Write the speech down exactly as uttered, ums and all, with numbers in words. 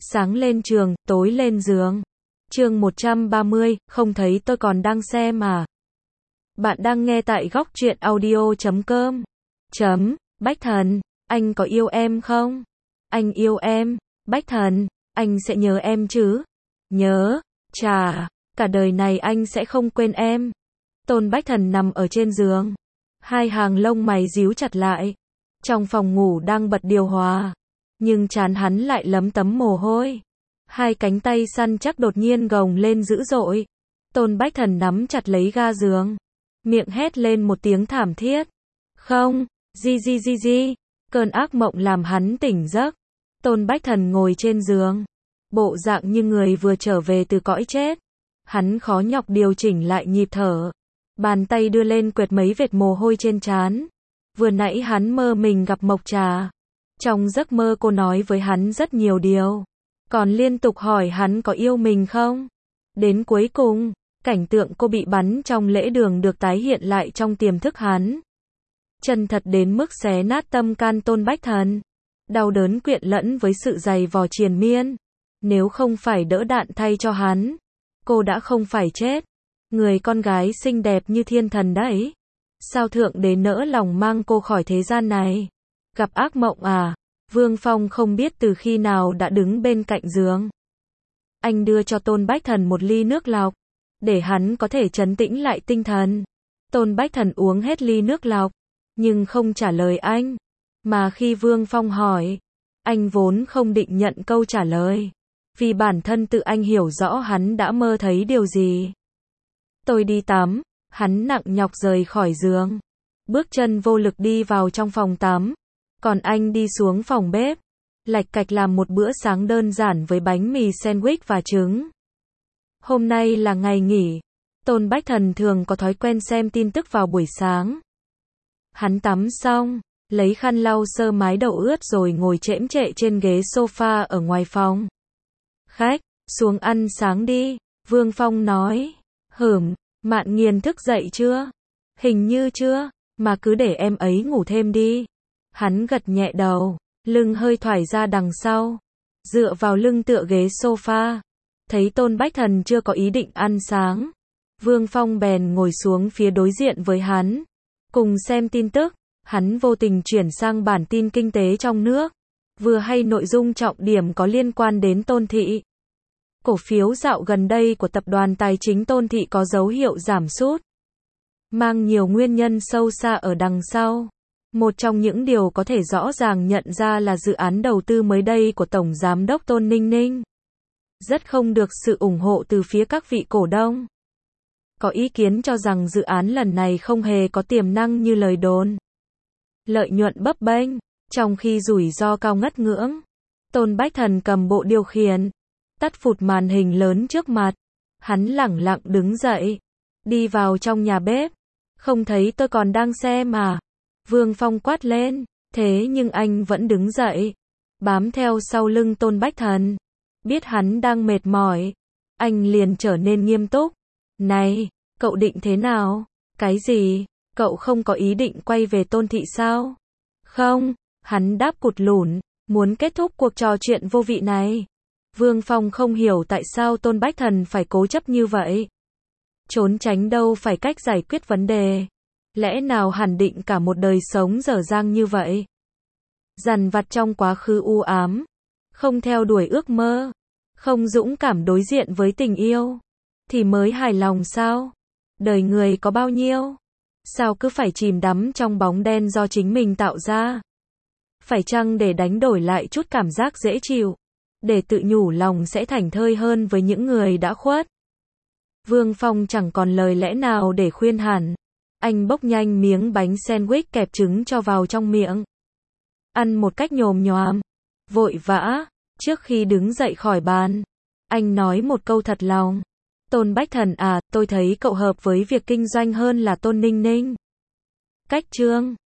Sáng lên trường, tối lên giường. Chương một trăm ba mươi, không thấy tôi còn đang xem mà. Bạn đang nghe tại góc truyện audio chấm com. Chấm, Bách Thần, anh có yêu em không? Anh yêu em. Bách Thần, anh sẽ nhớ em chứ? Nhớ, chà, cả đời này anh sẽ không quên em. Tôn Bách Thần nằm ở trên giường. Hai hàng lông mày díu chặt lại. Trong phòng ngủ đang bật điều hòa. Nhưng trán hắn lại lấm tấm mồ hôi. Hai cánh tay săn chắc đột nhiên gồng lên dữ dội. Tôn Bách Thần nắm chặt lấy ga giường. Miệng hét lên một tiếng thảm thiết. Không, di di di di. Cơn ác mộng làm hắn tỉnh giấc. Tôn Bách Thần ngồi trên giường. Bộ dạng như người vừa trở về từ cõi chết. Hắn khó nhọc điều chỉnh lại nhịp thở. Bàn tay đưa lên quệt mấy vệt mồ hôi trên trán. Vừa nãy hắn mơ mình gặp Mộc Trà. Trong giấc mơ cô nói với hắn rất nhiều điều. Còn liên tục hỏi hắn có yêu mình không? Đến cuối cùng, cảnh tượng cô bị bắn trong lễ đường được tái hiện lại trong tiềm thức hắn. Chân thật đến mức xé nát tâm can Tôn Bách Thần. Đau đớn quyện lẫn với sự dày vò triền miên. Nếu không phải đỡ đạn thay cho hắn, cô đã không phải chết. Người con gái xinh đẹp như thiên thần đấy. Sao Thượng Đế nỡ lòng mang cô khỏi thế gian này? Gặp ác mộng à? Vương Phong không biết từ khi nào đã đứng bên cạnh giường. Anh đưa cho Tôn Bách Thần một ly nước lọc, để hắn có thể trấn tĩnh lại tinh thần. Tôn Bách Thần uống hết ly nước lọc, nhưng không trả lời anh. Mà khi Vương Phong hỏi, anh vốn không định nhận câu trả lời. Vì bản thân tự anh hiểu rõ hắn đã mơ thấy điều gì. Tôi đi tắm, hắn nặng nhọc rời khỏi giường. Bước chân vô lực đi vào trong phòng tắm. Còn anh đi xuống phòng bếp, lạch cạch làm một bữa sáng đơn giản với bánh mì sandwich và trứng. Hôm nay là ngày nghỉ. Tôn Bách Thần thường có thói quen xem tin tức vào buổi sáng. Hắn tắm xong, lấy khăn lau sơ mái đầu ướt rồi ngồi chễm chệ trên ghế sofa ở ngoài phòng. Khách, xuống ăn sáng đi, Vương Phong nói. Hửm, Mạn Nghiền thức dậy chưa? Hình như chưa, mà cứ để em ấy ngủ thêm đi. Hắn gật nhẹ đầu, lưng hơi thoải ra đằng sau, dựa vào lưng tựa ghế sofa. Thấy Tôn Bách Thần chưa có ý định ăn sáng, Vương Phong bèn ngồi xuống phía đối diện với hắn, cùng xem tin tức. Hắn vô tình chuyển sang bản tin kinh tế trong nước, vừa hay nội dung trọng điểm có liên quan đến Tôn Thị. Cổ phiếu dạo gần đây của tập đoàn tài chính Tôn Thị có dấu hiệu giảm sút, mang nhiều nguyên nhân sâu xa ở đằng sau. Một trong những điều có thể rõ ràng nhận ra là dự án đầu tư mới đây của Tổng Giám đốc Tôn Ninh Ninh rất không được sự ủng hộ từ phía các vị cổ đông. Có ý kiến cho rằng dự án lần này không hề có tiềm năng như lời đồn. Lợi nhuận bấp bênh, trong khi rủi ro cao ngất ngưỡng. Tôn Bách Thần cầm bộ điều khiển, tắt phụt màn hình lớn trước mặt. Hắn lẳng lặng đứng dậy, đi vào trong nhà bếp. Không thấy tôi còn đang xem mà. Vương Phong quát lên, thế nhưng anh vẫn đứng dậy, bám theo sau lưng Tôn Bách Thần. Biết hắn đang mệt mỏi, anh liền trở nên nghiêm túc. Này, cậu định thế nào? Cái gì? Cậu không có ý định quay về Tôn Thị sao? Không, hắn đáp cụt lủn, muốn kết thúc cuộc trò chuyện vô vị này. Vương Phong không hiểu tại sao Tôn Bách Thần phải cố chấp như vậy. Trốn tránh đâu phải cách giải quyết vấn đề. Lẽ nào hẳn định cả một đời sống dở dang như vậy? Dằn vặt trong quá khứ u ám, không theo đuổi ước mơ, không dũng cảm đối diện với tình yêu, thì mới hài lòng sao? Đời người có bao nhiêu? Sao cứ phải chìm đắm trong bóng đen do chính mình tạo ra? Phải chăng để đánh đổi lại chút cảm giác dễ chịu, để tự nhủ lòng sẽ thảnh thơi hơn với những người đã khuất? Vương Phong chẳng còn lời lẽ nào để khuyên hẳn. Anh bốc nhanh miếng bánh sandwich kẹp trứng cho vào trong miệng. Ăn một cách nhồm nhoàm, vội vã. Trước khi đứng dậy khỏi bàn, anh nói một câu thật lòng. Tôn Bách Thần à, tôi thấy cậu hợp với việc kinh doanh hơn là Tôn Ninh Ninh. Cách Trương,